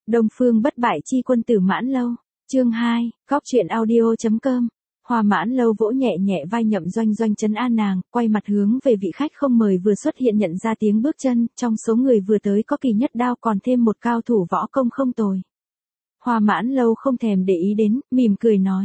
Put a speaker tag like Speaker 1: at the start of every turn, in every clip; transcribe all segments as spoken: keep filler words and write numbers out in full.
Speaker 1: Đông Phương bất bại chi quân tử Mãn Lâu, chương hai, góc truyện audio.com. Hoa Mãn Lâu vỗ nhẹ nhẹ vai Nhậm Doanh Doanh trấn an nàng, quay mặt hướng về vị khách không mời vừa xuất hiện nhận ra tiếng bước chân, trong số người vừa tới có Kỳ Nhất Đao còn thêm một cao thủ võ công không tồi. Hoa Mãn Lâu không thèm để ý đến, mỉm cười nói.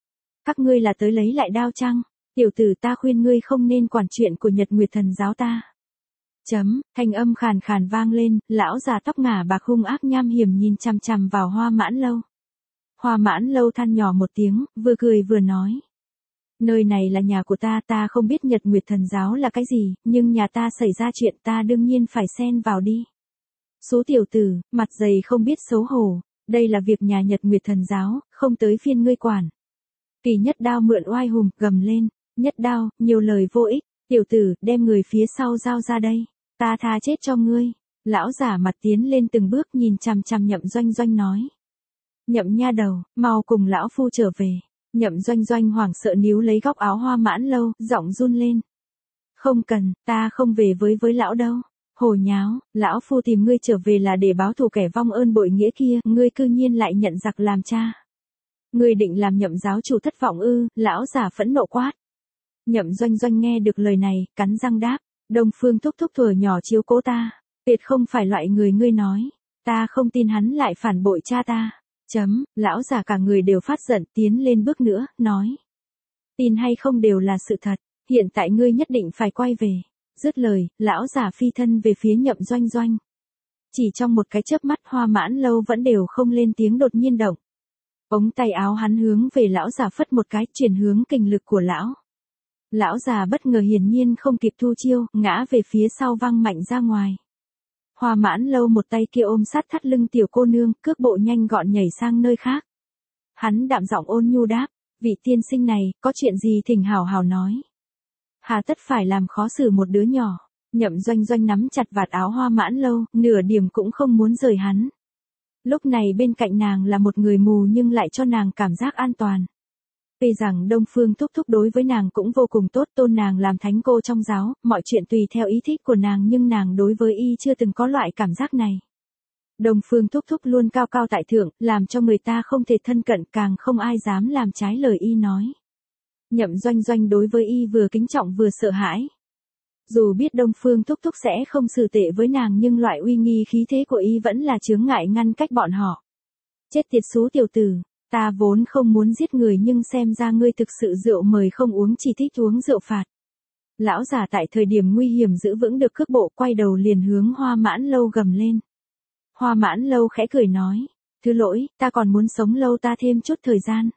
Speaker 1: Các ngươi là tới lấy lại đao chăng? Tiểu tử ta khuyên ngươi không nên quản chuyện của Nhật Nguyệt Thần giáo ta. Chấm, thanh âm khàn khàn vang lên, lão già tóc ngả bạc hung ác nham hiểm nhìn chằm chằm vào Hoa Mãn Lâu. Hoa Mãn Lâu than nhỏ một tiếng, vừa cười vừa nói. Nơi này là nhà của ta, ta không biết Nhật Nguyệt Thần giáo là cái gì, nhưng nhà ta xảy ra chuyện ta đương nhiên phải xen vào đi. Số tiểu tử, mặt dày không biết xấu hổ, đây là việc nhà Nhật Nguyệt Thần giáo, không tới phiên ngươi quản. Kỳ Nhất Đao mượn oai hùng, gầm lên, Nhất Đao, nhiều lời vô ích, tiểu tử, đem người phía sau giao ra đây, ta tha chết cho ngươi. Lão giả mặt tiến lên từng bước nhìn chằm chằm Nhậm Doanh Doanh nói. Nhậm nha đầu, mau cùng lão phu trở về. Nhậm Doanh Doanh hoảng sợ níu lấy góc áo Hoa Mãn Lâu, giọng run lên. Không cần, ta không về với với lão đâu. Hồ nháo, lão phu tìm ngươi trở về là để báo thù kẻ vong ơn bội nghĩa kia, ngươi cư nhiên lại nhận giặc làm cha. Ngươi định làm Nhậm giáo chủ thất vọng ư? Lão giả phẫn nộ quát. Nhậm Doanh Doanh nghe được lời này, cắn răng đáp, Đông Phương thúc thúc thuở nhỏ chiếu cố ta, tuyệt không phải loại người ngươi nói, ta không tin hắn lại phản bội cha ta. Chấm, lão già cả người đều phát giận, tiến lên bước nữa, nói. Tin hay không đều là sự thật, hiện tại ngươi nhất định phải quay về. Dứt lời, lão già phi thân về phía Nhậm Doanh Doanh. Chỉ trong một cái chớp mắt Hoa Mãn Lâu vẫn đều không lên tiếng đột nhiên động. Ống tay áo hắn hướng về lão già phất một cái, chuyển hướng kình lực của lão. Lão già bất ngờ hiển nhiên không kịp thu chiêu, ngã về phía sau văng mạnh ra ngoài. Hoa Mãn Lâu một tay kia ôm sát thắt lưng tiểu cô nương, cước bộ nhanh gọn nhảy sang nơi khác. Hắn đạm giọng ôn nhu đáp, vị tiên sinh này, có chuyện gì thỉnh hào hào nói. Hà tất phải làm khó xử một đứa nhỏ. Nhậm Doanh Doanh nắm chặt vạt áo Hoa Mãn Lâu, nửa điểm cũng không muốn rời hắn. Lúc này bên cạnh nàng là một người mù nhưng lại cho nàng cảm giác an toàn. Vì rằng Đông Phương thúc thúc đối với nàng cũng vô cùng tốt, tôn nàng làm thánh cô trong giáo, mọi chuyện tùy theo ý thích của nàng, nhưng nàng đối với y chưa từng có loại cảm giác này. Đông Phương thúc thúc luôn cao cao tại thượng, làm cho người ta không thể thân cận, càng không ai dám làm trái lời y nói. Nhậm Doanh Doanh đối với y vừa kính trọng vừa sợ hãi. Dù biết Đông Phương thúc thúc sẽ không xử tệ với nàng nhưng loại uy nghi khí thế của y vẫn là chướng ngại ngăn cách bọn họ. Chết tiệt xú tiểu tử. Ta vốn không muốn giết người nhưng xem ra ngươi thực sự rượu mời không uống, chỉ thích uống rượu phạt. Lão già tại thời điểm nguy hiểm giữ vững được cước bộ, quay đầu liền hướng Hoa Mãn Lâu gầm lên. Hoa Mãn Lâu khẽ cười nói, thứ lỗi, ta còn muốn sống lâu, ta thêm chút thời gian.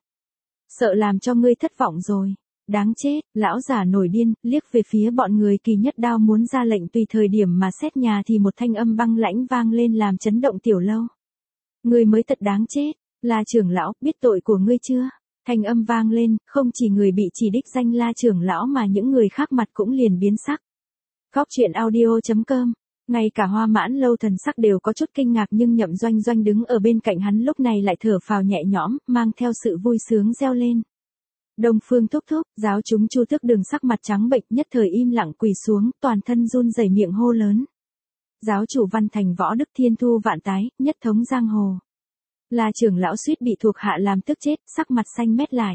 Speaker 1: Sợ làm cho ngươi thất vọng rồi. Đáng chết, lão già nổi điên, liếc về phía bọn người. Kỳ Nhất Đao muốn ra lệnh tùy thời điểm mà xét nhà thì một thanh âm băng lãnh vang lên làm chấn động tiểu lâu. Ngươi mới thật đáng chết. La trưởng lão, biết tội của ngươi chưa? Thanh âm vang lên, không chỉ người bị chỉ đích danh La trưởng lão mà những người khác mặt cũng liền biến sắc. Góc truyện audio.com. Ngay cả Hoa Mãn Lâu thần sắc đều có chút kinh ngạc, nhưng Nhậm Doanh Doanh đứng ở bên cạnh hắn lúc này lại thở phào nhẹ nhõm, mang theo sự vui sướng reo lên. Đông Phương thúc thúc, giáo chúng Chu Tước Đường sắc mặt trắng bệch, nhất thời im lặng quỳ xuống, toàn thân run rẩy miệng hô lớn. Giáo chủ Văn Thành Võ Đức Thiên Thu vạn tái, nhất thống giang hồ. La trưởng lão suýt bị thuộc hạ làm tức chết, sắc mặt xanh mét lại.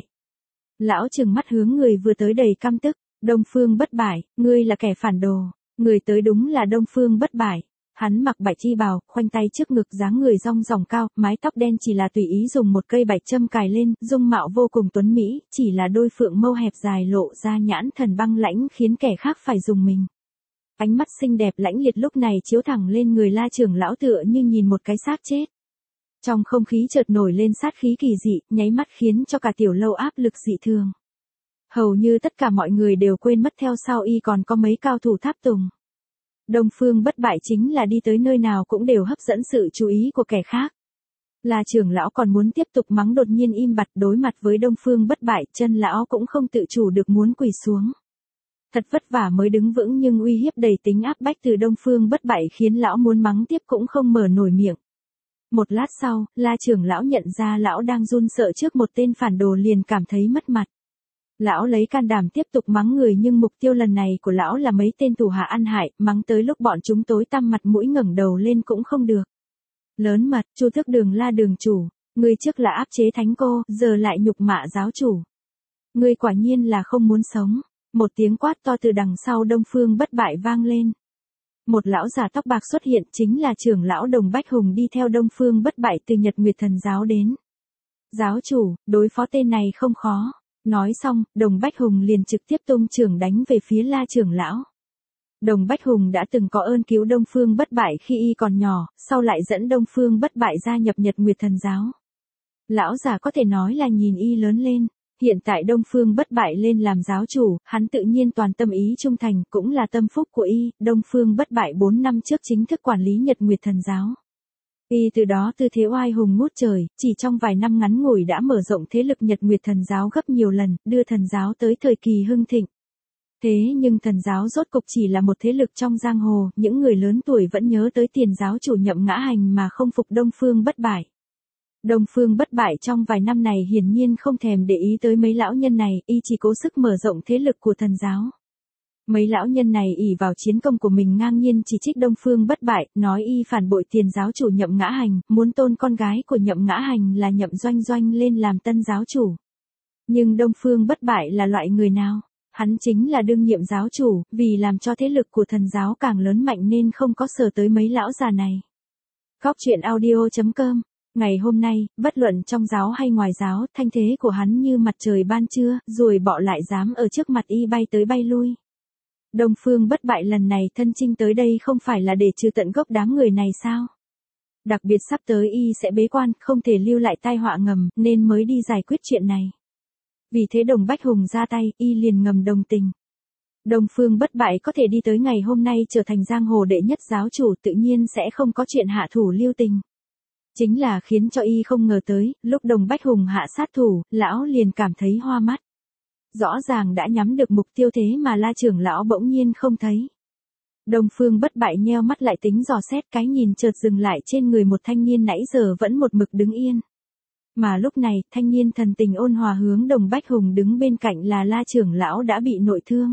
Speaker 1: Lão trừng mắt hướng người vừa tới đầy căm tức, Đông Phương bất bại, ngươi là kẻ phản đồ. Người tới đúng là Đông Phương bất bại. Hắn mặc bạch chi bào, khoanh tay trước ngực, dáng người rong ròng cao, mái tóc đen chỉ là tùy ý dùng một cây bạch châm cài lên, dung mạo vô cùng tuấn mỹ, chỉ là đôi phượng mâu hẹp dài lộ ra nhãn thần băng lãnh khiến kẻ khác phải dùng mình. Ánh mắt xinh đẹp lãnh liệt lúc này chiếu thẳng lên người La trưởng lão tựa như nhìn một cái xác chết. Trong không khí chợt nổi lên sát khí kỳ dị, nháy mắt khiến cho cả tiểu lâu áp lực dị thường. Hầu như tất cả mọi người đều quên mất theo sau y còn có mấy cao thủ tháp tùng. Đông Phương bất bại chính là đi tới nơi nào cũng đều hấp dẫn sự chú ý của kẻ khác. Là trưởng lão còn muốn tiếp tục mắng đột nhiên im bặt, đối mặt với Đông Phương bất bại, chân lão cũng không tự chủ được muốn quỳ xuống. Thật vất vả mới đứng vững nhưng uy hiếp đầy tính áp bách từ Đông Phương bất bại khiến lão muốn mắng tiếp cũng không mở nổi miệng. Một lát sau, La trưởng lão nhận ra lão đang run sợ trước một tên phản đồ liền cảm thấy mất mặt. Lão lấy can đảm tiếp tục mắng người nhưng mục tiêu lần này của lão là mấy tên thủ hạ ăn hại, mắng tới lúc bọn chúng tối tăm mặt mũi ngẩng đầu lên cũng không được. Lớn mật, Chu Tước Đường la đường chủ, ngươi trước là áp chế thánh cô, giờ lại nhục mạ giáo chủ. Ngươi quả nhiên là không muốn sống. Một tiếng quát to từ đằng sau Đông Phương Bất Bại vang lên. Một lão già tóc bạc xuất hiện, chính là trưởng lão Đồng Bách Hùng đi theo Đông Phương Bất Bại từ Nhật Nguyệt Thần giáo đến. Giáo chủ, đối phó tên này không khó. Nói xong, Đồng Bách Hùng liền trực tiếp tung trưởng đánh về phía La trưởng lão. Đồng Bách Hùng đã từng có ơn cứu Đông Phương Bất Bại khi y còn nhỏ, sau lại dẫn Đông Phương Bất Bại gia nhập Nhật Nguyệt Thần giáo. Lão già có thể nói là nhìn y lớn lên. Hiện tại Đông Phương Bất Bại lên làm giáo chủ, hắn tự nhiên toàn tâm ý trung thành, cũng là tâm phúc của y. Đông Phương Bất Bại bốn năm trước chính thức quản lý Nhật Nguyệt Thần giáo. Y từ đó tư thế oai hùng ngút trời, chỉ trong vài năm ngắn ngủi đã mở rộng thế lực Nhật Nguyệt Thần giáo gấp nhiều lần, đưa thần giáo tới thời kỳ hưng thịnh. Thế nhưng thần giáo rốt cục chỉ là một thế lực trong giang hồ, những người lớn tuổi vẫn nhớ tới tiền giáo chủ Nhậm Ngã Hành mà không phục Đông Phương Bất Bại. Đông Phương Bất Bại trong vài năm này hiển nhiên không thèm để ý tới mấy lão nhân này, y chỉ cố sức mở rộng thế lực của thần giáo. Mấy lão nhân này ỷ vào chiến công của mình ngang nhiên chỉ trích Đông Phương Bất Bại, nói y phản bội tiền giáo chủ Nhậm Ngã Hành, muốn tôn con gái của Nhậm Ngã Hành là Nhậm Doanh Doanh lên làm tân giáo chủ. Nhưng Đông Phương Bất Bại là loại người nào? Hắn chính là đương nhiệm giáo chủ, vì làm cho thế lực của thần giáo càng lớn mạnh nên không có sở tới mấy lão già này. Góc truyện audio chấm com. Ngày hôm nay, bất luận trong giáo hay ngoài giáo, thanh thế của hắn như mặt trời ban trưa, rồi bọ lại dám ở trước mặt y bay tới bay lui. Đông Phương Bất Bại lần này thân chinh tới đây không phải là để trừ tận gốc đám người này sao? Đặc biệt sắp tới y sẽ bế quan, không thể lưu lại tai họa ngầm, nên mới đi giải quyết chuyện này. Vì thế Đồng Bách Hùng ra tay, y liền ngầm đồng tình. Đông Phương Bất Bại có thể đi tới ngày hôm nay trở thành giang hồ đệ nhất giáo chủ, tự nhiên sẽ không có chuyện hạ thủ lưu tình. Chính là khiến cho y không ngờ tới, lúc Đồng Bách Hùng hạ sát thủ, lão liền cảm thấy hoa mắt. Rõ ràng đã nhắm được mục tiêu thế mà La trưởng lão bỗng nhiên không thấy. Đông Phương Bất Bại nheo mắt lại tính dò xét, cái nhìn chợt dừng lại trên người một thanh niên nãy giờ vẫn một mực đứng yên. Mà lúc này, thanh niên thần tình ôn hòa hướng Đồng Bách Hùng đứng bên cạnh là La trưởng lão đã bị nội thương.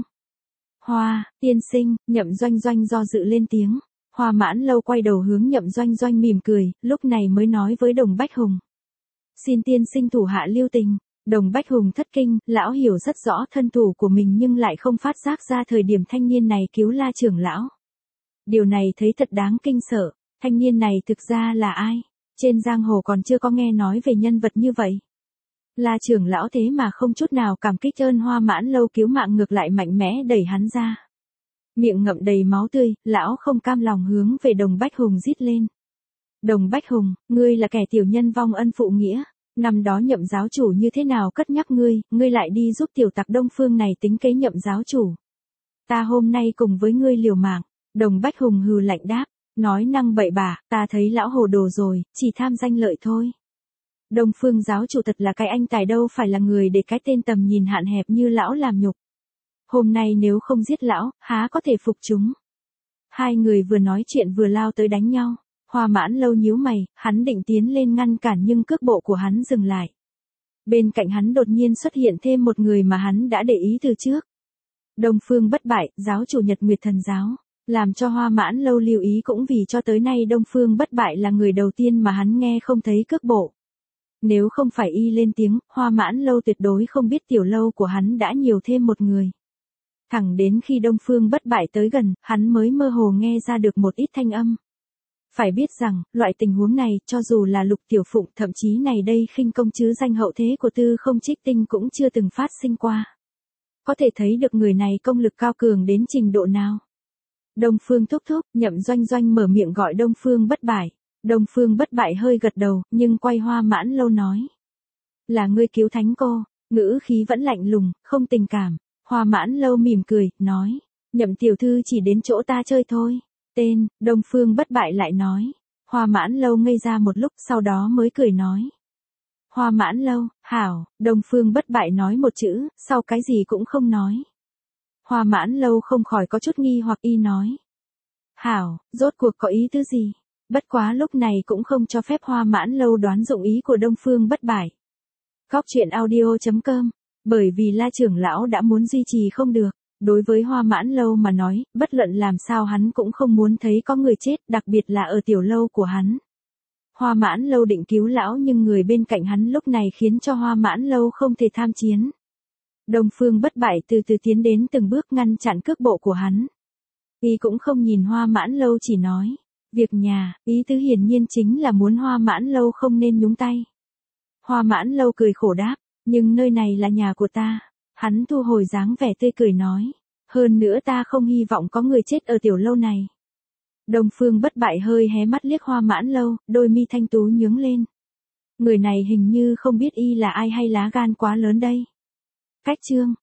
Speaker 1: Hoa, tiên sinh, Nhậm Doanh Doanh do dự lên tiếng. Hoa Mãn Lâu quay đầu hướng Nhậm Doanh Doanh mỉm cười, lúc này mới nói với Đồng Bách Hùng. Xin tiên sinh thủ hạ lưu tình. Đồng Bách Hùng thất kinh, lão hiểu rất rõ thân thủ của mình nhưng lại không phát giác ra thời điểm thanh niên này cứu La trưởng lão. Điều này thấy thật đáng kinh sợ, thanh niên này thực ra là ai? Trên giang hồ còn chưa có nghe nói về nhân vật như vậy. La trưởng lão thế mà không chút nào cảm kích ơn Hoa Mãn Lâu cứu mạng, ngược lại mạnh mẽ đẩy hắn ra. Miệng ngậm đầy máu tươi, lão không cam lòng hướng về Đồng Bách Hùng rít lên. Đồng Bách Hùng, ngươi là kẻ tiểu nhân vong ân phụ nghĩa. Năm đó Nhậm giáo chủ như thế nào cất nhắc ngươi, ngươi lại đi giúp tiểu tặc Đông Phương này tính kế Nhậm giáo chủ. Ta hôm nay cùng với ngươi liều mạng. Đồng Bách Hùng hừ lạnh đáp, nói năng bậy bạ, ta thấy lão hồ đồ rồi, chỉ tham danh lợi thôi. Đông Phương giáo chủ thật là cái anh tài, đâu phải là người để cái tên tầm nhìn hạn hẹp như lão làm nhục. Hôm nay nếu không giết lão, há có thể phục chúng. Hai người vừa nói chuyện vừa lao tới đánh nhau. Hoa Mãn Lâu nhíu mày, hắn định tiến lên ngăn cản nhưng cước bộ của hắn dừng lại. Bên cạnh hắn đột nhiên xuất hiện thêm một người mà hắn đã để ý từ trước. Đông Phương Bất Bại, giáo chủ Nhật Nguyệt Thần giáo. Làm cho Hoa Mãn Lâu lưu ý cũng vì cho tới nay Đông Phương Bất Bại là người đầu tiên mà hắn nghe không thấy cước bộ. Nếu không phải y lên tiếng, Hoa Mãn Lâu tuyệt đối không biết tiểu lâu của hắn đã nhiều thêm một người. Thẳng đến khi Đông Phương Bất Bại tới gần, hắn mới mơ hồ nghe ra được một ít thanh âm. Phải biết rằng, loại tình huống này, cho dù là Lục Tiểu Phụng, thậm chí này đây khinh công chứ danh hậu thế của Tư Không Trích Tinh cũng chưa từng phát sinh qua. Có thể thấy được người này công lực cao cường đến trình độ nào. Đông Phương thúc thúc, Nhậm Doanh Doanh mở miệng gọi Đông Phương Bất Bại. Đông Phương Bất Bại hơi gật đầu, nhưng quay Hoa Mãn Lâu nói. Là ngươi cứu thánh cô, ngữ khí vẫn lạnh lùng, không tình cảm. Hoa Mãn Lâu mỉm cười, nói. Nhậm tiểu thư chỉ đến chỗ ta chơi thôi. Tên, Đông Phương Bất Bại lại nói. Hoa Mãn Lâu ngây ra một lúc, sau đó mới cười nói. Hoa Mãn Lâu, hảo, Đông Phương Bất Bại nói một chữ, sau cái gì cũng không nói. Hoa Mãn Lâu không khỏi có chút nghi hoặc, y nói. Hảo, rốt cuộc có ý tứ gì? Bất quá lúc này cũng không cho phép Hoa Mãn Lâu đoán dụng ý của Đông Phương Bất Bại. Góc truyện audio chấm com, bởi vì La trưởng lão đã muốn duy trì không được. Đối với Hoa Mãn Lâu mà nói, bất luận làm sao hắn cũng không muốn thấy có người chết, đặc biệt là ở tiểu lâu của hắn. Hoa Mãn Lâu định cứu lão nhưng người bên cạnh hắn lúc này khiến cho Hoa Mãn Lâu không thể tham chiến. Đông Phương Bất Bại từ từ tiến đến từng bước ngăn chặn cước bộ của hắn. Y cũng không nhìn Hoa Mãn Lâu chỉ nói, việc nhà, ý tứ hiển nhiên chính là muốn Hoa Mãn Lâu không nên nhúng tay. Hoa Mãn Lâu cười khổ đáp, nhưng nơi này là nhà của ta. Hắn thu hồi dáng vẻ tươi cười nói, hơn nữa ta không hy vọng có người chết ở tiểu lâu này. Đông Phương Bất Bại hơi hé mắt liếc Hoa Mãn Lâu, đôi mi thanh tú nhướng lên. Người này hình như không biết y là ai hay lá gan quá lớn đây. Cách chương